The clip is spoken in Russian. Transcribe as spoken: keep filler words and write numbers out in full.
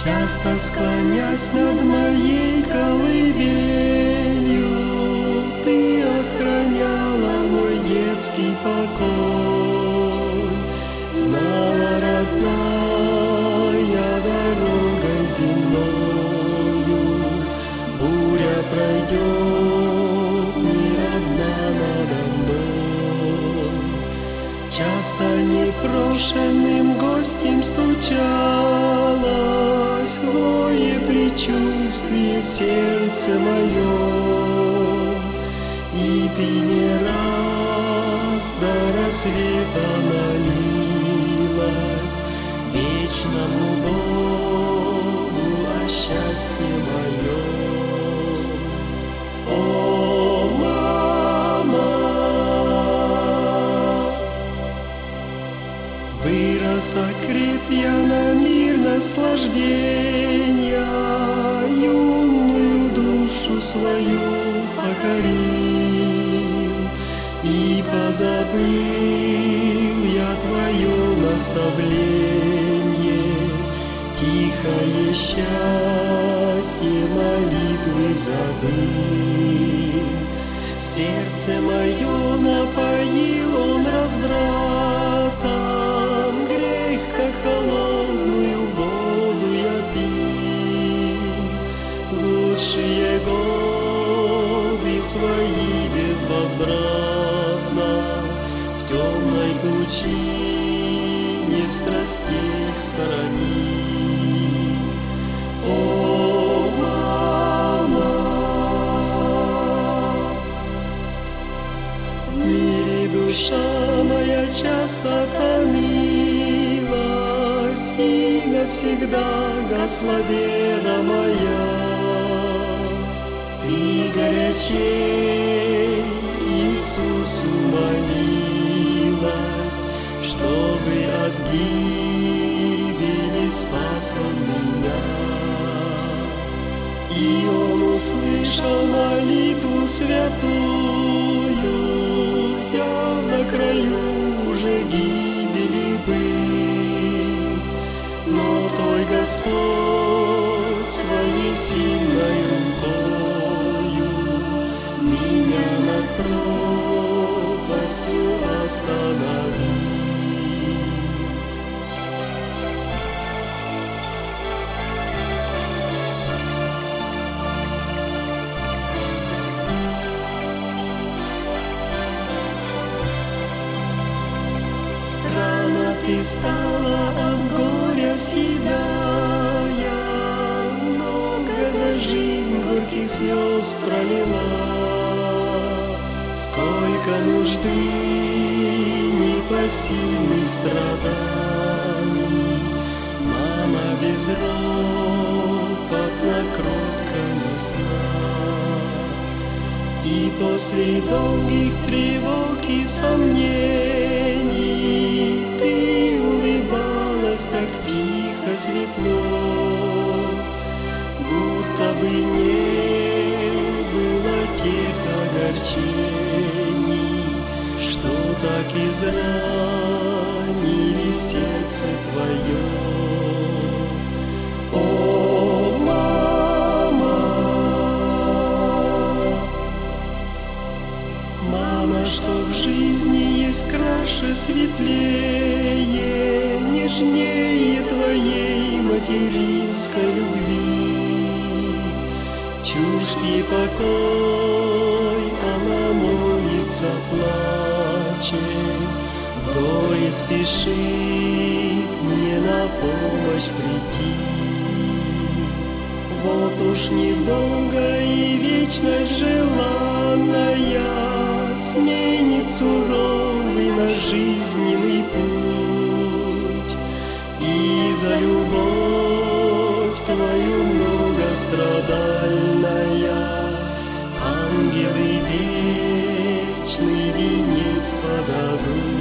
Часто склонясь над моей колыбелью, Ты охраняла мой детский покой. Знала, родная, дорогой земною буря пройдет не одна надо мной. Часто непрошенным гостем стучалось злое предчувствие в сердце моем, и Ты не раз до рассвета молилась вечному Богу о счастье моем. О, мама, вырос, окреп я на мир наслаждения, юную душу свою покорил, и позабыл я Твое наставление, тихое счастье молитвы забыл. Сердце мое напоил Он развратом, грех, как холодную воду я пил. Лучшие годы свои безвозвратно в темной пучине страстей схоронил. О, мама, в мире душа моя часто томилась, и навсегда гасла вера моя. Ты горячей Иисусу молилась, чтобы от гибели спас Он меня. И Он услышал молитву святую, я на краю уже гибели был, но Твой Господь своей сильной рукою меня над пропастью остановил. Рано Ты стала от горя седая, много за жизнь горьких слез пролила. Сколько нужды, непосильных страданий, мама безропотно, кротко несла. И после долгих тревог и сомнений Ты улыбалась так тихо, светло, будто бы не было тех огорчений, что так изранили сердце Твое. О, мама, мама, что в жизни есть краше, светлее, нежнее Твоей материнской любви. Чужд ей покой, она молится, плачет, в горе спешит мне на помощь прийти. Вот уж недолго и вечность желанная сменит суровый наш жизненный путь, и за любовь Твою многострадальная ангелы вечный венец подадут.